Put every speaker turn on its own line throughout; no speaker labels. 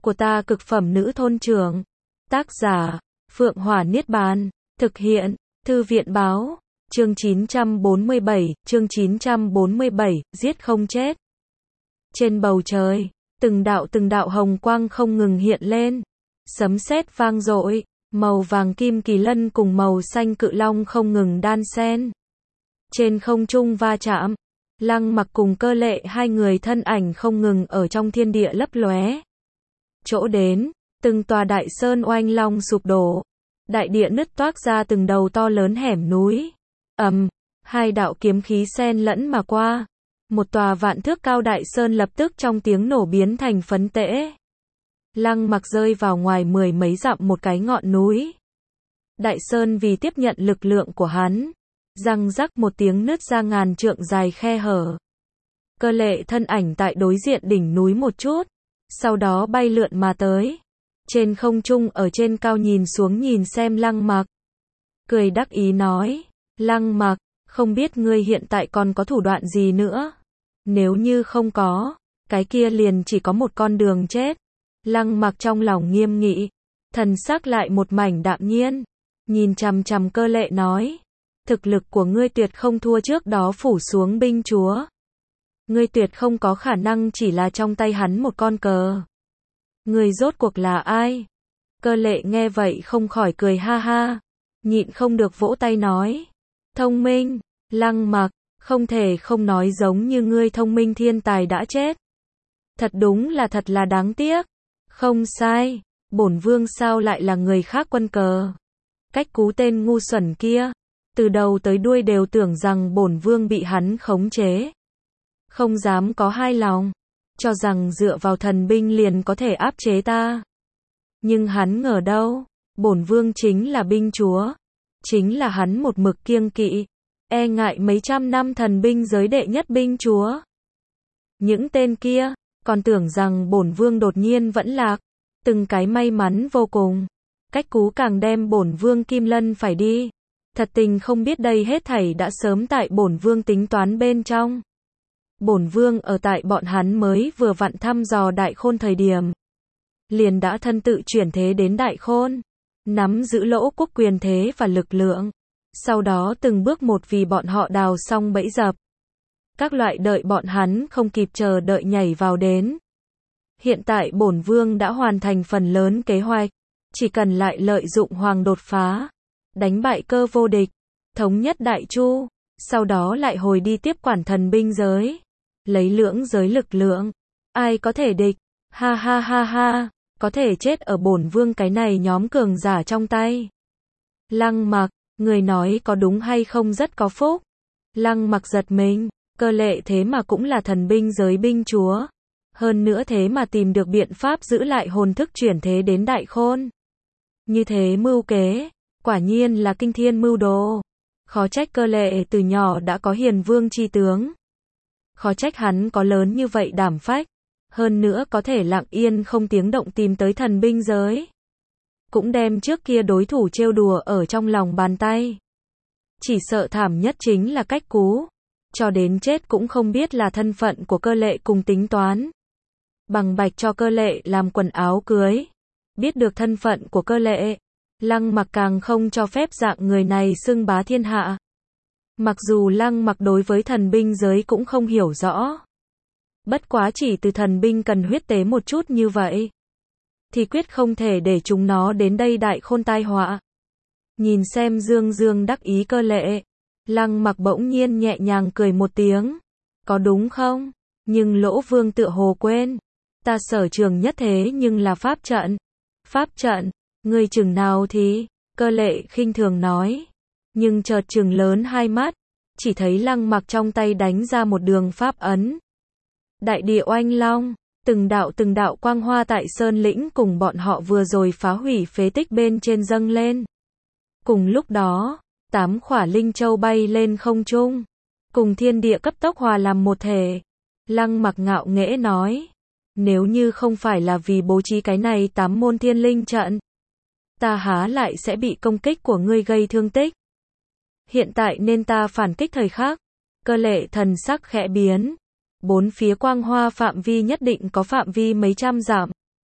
của ta cực phẩm nữ thôn trưởng. Tác giả, Phượng Hỏa Niết Bàn. Thực hiện, Thư viện báo. Chương 947, giết không chết. Trên bầu trời, từng đạo hồng quang không ngừng hiện lên. Sấm sét vang dội, màu vàng kim kỳ lân cùng màu xanh cự long không ngừng đan xen. Trên không trung va chạm, Lăng Mặc cùng Cơ Lệ hai người thân ảnh không ngừng ở trong thiên địa lấp lóe. Chỗ đến, từng tòa đại sơn oanh long sụp đổ. Đại địa nứt toác ra từng đầu to lớn hẻm núi. Hai đạo kiếm khí xen lẫn mà qua. Một tòa vạn thước cao đại sơn lập tức trong tiếng nổ biến thành phấn tễ. Lăng Mặc rơi vào ngoài 10 mấy dặm một cái ngọn núi. Đại sơn vì tiếp nhận lực lượng của hắn, răng rắc một tiếng nứt ra ngàn trượng dài khe hở. Cơ Lệ thân ảnh tại đối diện đỉnh núi một chút, sau đó bay lượn mà tới. Trên không trung ở trên cao nhìn xuống nhìn xem Lăng Mặc. Cười đắc ý nói, Lăng Mặc, không biết ngươi hiện tại còn có thủ đoạn gì nữa. Nếu như không có, cái kia liền chỉ có một con đường chết. Lăng Mặc trong lòng nghiêm nghị, thần sắc lại một mảnh đạm nhiên, nhìn chằm chằm Cơ Lệ nói, thực lực của ngươi tuyệt không thua trước đó phủ xuống binh chúa. Ngươi tuyệt không có khả năng chỉ là trong tay hắn một con cờ. Ngươi rốt cuộc là ai? Cơ Lệ nghe vậy không khỏi cười ha ha, nhịn không được vỗ tay nói, thông minh. Lăng Mặc, không thể không nói giống như ngươi thông minh thiên tài đã chết. Thật đúng là thật là đáng tiếc. Không sai, bổn vương sao lại là người khác quân cờ. Cách Cú tên ngu xuẩn kia, từ đầu tới đuôi đều tưởng rằng bổn vương bị hắn khống chế. Không dám có hai lòng, cho rằng dựa vào thần binh liền có thể áp chế ta. Nhưng hắn ngờ đâu, bổn vương chính là binh chúa. Chính là hắn một mực kiêng kỵ, e ngại mấy trăm năm thần binh giới đệ nhất binh chúa. Những tên kia, còn tưởng rằng bổn vương đột nhiên vẫn lạc. Từng cái may mắn vô cùng. Cách Cú càng đem bổn vương Kim Lân phải đi. Thật tình không biết đây hết thảy đã sớm tại bổn vương tính toán bên trong. Bổn vương ở tại bọn hắn mới vừa vặn thăm dò Đại Khôn thời điểm, liền đã thân tự chuyển thế đến Đại Khôn, nắm giữ Lỗ quốc quyền thế và lực lượng. Sau đó từng bước một vì bọn họ đào xong bẫy dập. Các loại đợi bọn hắn không kịp chờ đợi nhảy vào đến. Hiện tại bổn vương đã hoàn thành phần lớn kế hoạch, chỉ cần lại lợi dụng hoàng đột phá, đánh bại Cơ vô địch, thống nhất Đại Chu, sau đó lại hồi đi tiếp quản thần binh giới, lấy lưỡng giới lực lượng, ai có thể địch? Ha ha ha ha, có thể chết ở bổn vương cái này nhóm cường giả trong tay. Lăng Mặc, người nói có đúng hay không rất có phúc. Lăng Mặc giật mình, Cơ Lệ thế mà cũng là thần binh giới binh chúa. Hơn nữa thế mà tìm được biện pháp giữ lại hồn thức chuyển thế đến Đại Khôn. Như thế mưu kế, quả nhiên là kinh thiên mưu đồ. Khó trách Cơ Lệ từ nhỏ đã có hiền vương chi tướng. Khó trách hắn có lớn như vậy đảm phách. Hơn nữa có thể lặng yên không tiếng động tìm tới thần binh giới. Cũng đem trước kia đối thủ trêu đùa ở trong lòng bàn tay. Chỉ sợ thảm nhất chính là Cách Cú. Cho đến chết cũng không biết là thân phận của Cơ Lệ cùng tính toán. Bằng bạch cho Cơ Lệ làm quần áo cưới. Biết được thân phận của Cơ Lệ, Lăng Mặc càng không cho phép dạng người này xưng bá thiên hạ. Mặc dù Lăng Mặc đối với thần binh giới cũng không hiểu rõ. Bất quá chỉ từ thần binh cần huyết tế một chút như vậy, thì quyết không thể để chúng nó đến đây Đại Khôn tai họa. Nhìn xem dương dương đắc ý Cơ Lệ, Lăng Mặc bỗng nhiên nhẹ nhàng cười một tiếng. Có đúng không? Nhưng Lỗ vương tựa hồ quên. Ta sở trường nhất thế nhưng là pháp trận. Pháp trận, ngươi chừng nào thì? Cơ Lệ khinh thường nói. Nhưng chợt chừng lớn hai mắt, chỉ thấy Lăng Mặc trong tay đánh ra một đường pháp ấn. Đại địa oanh long, từng đạo quang hoa tại sơn lĩnh cùng bọn họ vừa rồi phá hủy phế tích bên trên dâng lên. Cùng lúc đó, 8 khỏa linh châu bay lên không trung, cùng thiên địa cấp tốc hòa làm một thể. Lăng Mặc ngạo nghễ nói, nếu như không phải là vì bố trí cái này 8 môn thiên linh trận, ta há lại sẽ bị công kích của ngươi gây thương tích. Hiện tại nên ta phản kích thời khắc. Cơ Lệ thần sắc khẽ biến. Bốn phía quang hoa phạm vi nhất định có phạm vi mấy trăm dặm.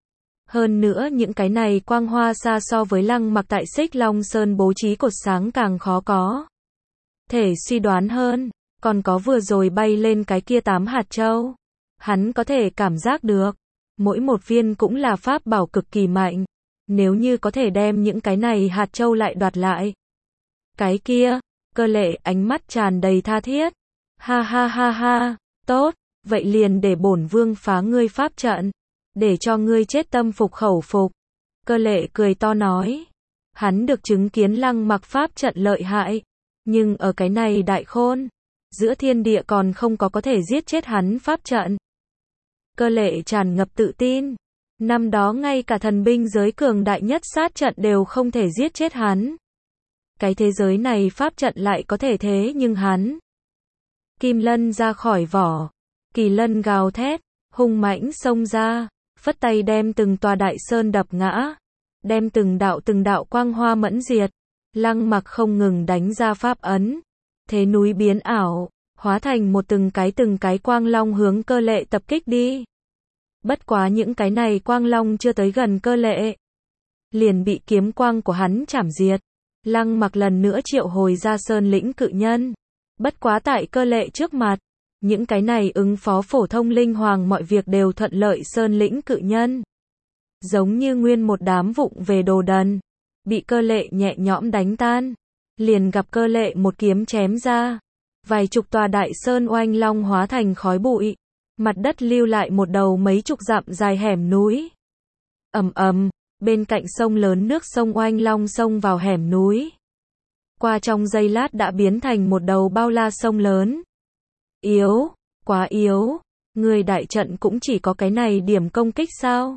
Hơn nữa những cái này quang hoa xa so với Lăng Mặc tại Xích Long Sơn bố trí cột sáng càng khó có thể suy đoán hơn. Còn có vừa rồi bay lên cái kia 8 hạt châu. Hắn có thể cảm giác được. Mỗi một viên cũng là pháp bảo cực kỳ mạnh. Nếu như có thể đem những cái này hạt châu lại đoạt lại. Cái kia, Cơ Lệ ánh mắt tràn đầy tha thiết. Ha ha ha ha, tốt, vậy liền để bổn vương phá ngươi pháp trận. Để cho ngươi chết tâm phục khẩu phục. Cơ Lệ cười to nói. Hắn được chứng kiến Lăng Mặc pháp trận lợi hại. Nhưng ở cái này đại khôn. Giữa thiên địa còn không có thể giết chết hắn pháp trận. Cơ Lệ tràn ngập tự tin. Năm đó ngay cả thần binh giới cường đại nhất sát trận đều không thể giết chết hắn. Cái thế giới này pháp trận lại có thể thế nhưng hắn. Kim lân ra khỏi vỏ. Kỳ lân gào thét, hung mãnh xông ra, phất tay đem từng tòa đại sơn đập ngã. Đem từng đạo quang hoa mẫn diệt. Lăng Mặc không ngừng đánh ra pháp ấn. Thế núi biến ảo, hóa thành một từng cái quang long hướng Cơ Lệ tập kích đi. Bất quá những cái này quang long chưa tới gần Cơ Lệ. Liền bị kiếm quang của hắn chảm diệt. Lăng Mặc lần nữa triệu hồi ra Sơn Lĩnh Cự Nhân. Bất quá tại Cơ Lệ trước mặt. Những cái này ứng phó phổ thông linh hoàng mọi việc đều thuận lợi Sơn Lĩnh Cự Nhân. Giống như nguyên một đám vụng về đồ đần. Bị Cơ Lệ nhẹ nhõm đánh tan. Liền gặp Cơ Lệ một kiếm chém ra. Vài chục tòa đại sơn oanh long hóa thành khói bụi. Mặt đất lưu lại một đầu mấy chục dặm dài hẻm núi. Ầm ầm, bên cạnh sông lớn nước sông oanh long xông vào hẻm núi. Qua trong giây lát đã biến thành một đầu bao la sông lớn. Yếu, quá yếu, người đại trận cũng chỉ có cái này điểm công kích sao?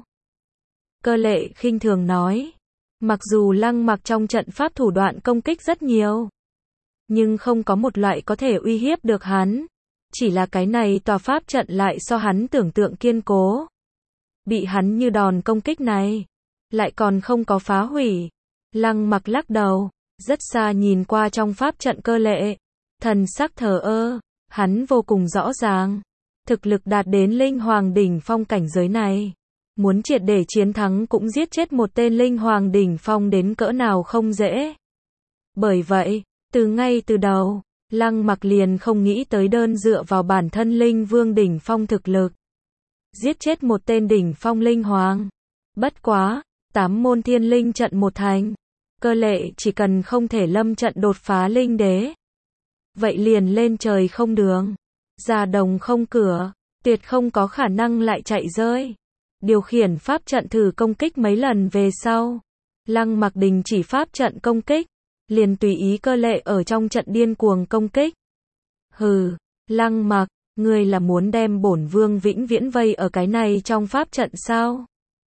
Cơ Lệ khinh thường nói. Mặc dù Lăng Mặc trong trận pháp thủ đoạn công kích rất nhiều. Nhưng không có một loại có thể uy hiếp được hắn. Chỉ là cái này tòa pháp trận lại so hắn tưởng tượng kiên cố. Bị hắn như đòn công kích này. Lại còn không có phá hủy. Lăng Mặc lắc đầu. Rất xa nhìn qua trong pháp trận Cơ Lệ. Thần sắc thờ ơ. Hắn vô cùng rõ ràng. Thực lực đạt đến linh hoàng đỉnh phong cảnh giới này. Muốn triệt để chiến thắng cũng giết chết một tên linh hoàng đỉnh phong đến cỡ nào không dễ. Bởi vậy, ngay từ đầu, Lăng Mặc liền không nghĩ tới đơn dựa vào bản thân linh vương đỉnh phong thực lực. Giết chết một tên đỉnh phong linh hoàng. Bất quá, 8 môn thiên linh trận một thành. Cơ Lệ chỉ cần không thể lâm trận đột phá linh đế. Vậy liền lên trời không đường. Ra đồng không cửa. Tuyệt không có khả năng lại chạy rơi. Điều khiển pháp trận thử công kích mấy lần về sau. Lăng Mặc đình chỉ pháp trận công kích. Liền tùy ý Cơ Lệ ở trong trận điên cuồng công kích. Hừ, Lăng Mặc, ngươi là muốn đem bổn vương vĩnh viễn vây ở cái này trong pháp trận sao?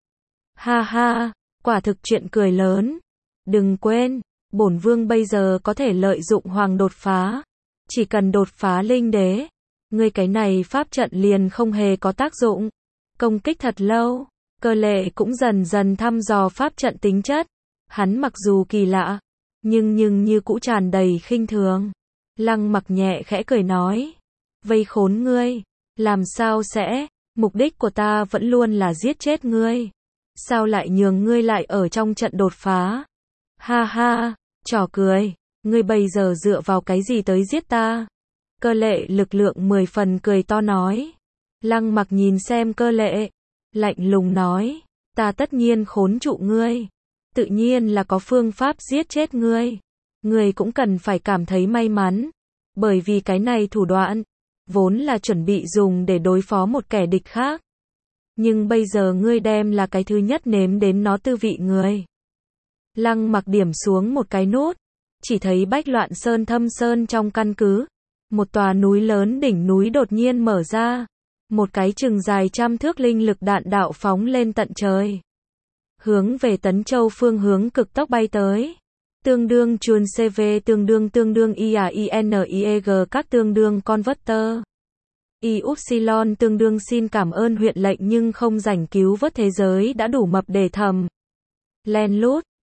Ha ha, quả thực chuyện cười lớn. Đừng quên, bổn vương bây giờ có thể lợi dụng hoàng đột phá. Chỉ cần đột phá linh đế, ngươi cái này pháp trận liền không hề có tác dụng. Công kích thật lâu, Cơ Lệ cũng dần dần thăm dò pháp trận tính chất. Hắn mặc dù kỳ lạ, nhưng như cũ tràn đầy khinh thường. Lăng Mặc nhẹ khẽ cười nói. Vây khốn ngươi, làm sao sẽ, mục đích của ta vẫn luôn là giết chết ngươi. Sao lại nhường ngươi lại ở trong trận đột phá? Ha ha, trò cười, ngươi bây giờ dựa vào cái gì tới giết ta? Cơ Lệ lực lượng 10 phần cười to nói. Lăng Mặc nhìn xem Cơ Lệ, lạnh lùng nói, ta tất nhiên khốn trụ ngươi. Tự nhiên là có phương pháp giết chết ngươi. Ngươi cũng cần phải cảm thấy may mắn. Bởi vì cái này thủ đoạn, vốn là chuẩn bị dùng để đối phó một kẻ địch khác. Nhưng bây giờ ngươi đem là cái thứ nhất nếm đến nó tư vị người. Lăng Mặc điểm xuống một cái nút. Chỉ thấy Bách Loạn Sơn Thâm Sơn trong căn cứ. Một tòa núi lớn đỉnh núi đột nhiên mở ra. Một cái chừng dài 100 thước linh lực đạn đạo phóng lên tận trời. Hướng về Tấn Châu phương hướng cực tốc bay tới. Tương đương chuồn CV tương đương IAINIEG các tương đương converter. YY tương đương xin cảm ơn huyện lệnh nhưng không rảnh cứu vớt thế giới đã đủ mập để thầm. Len lút,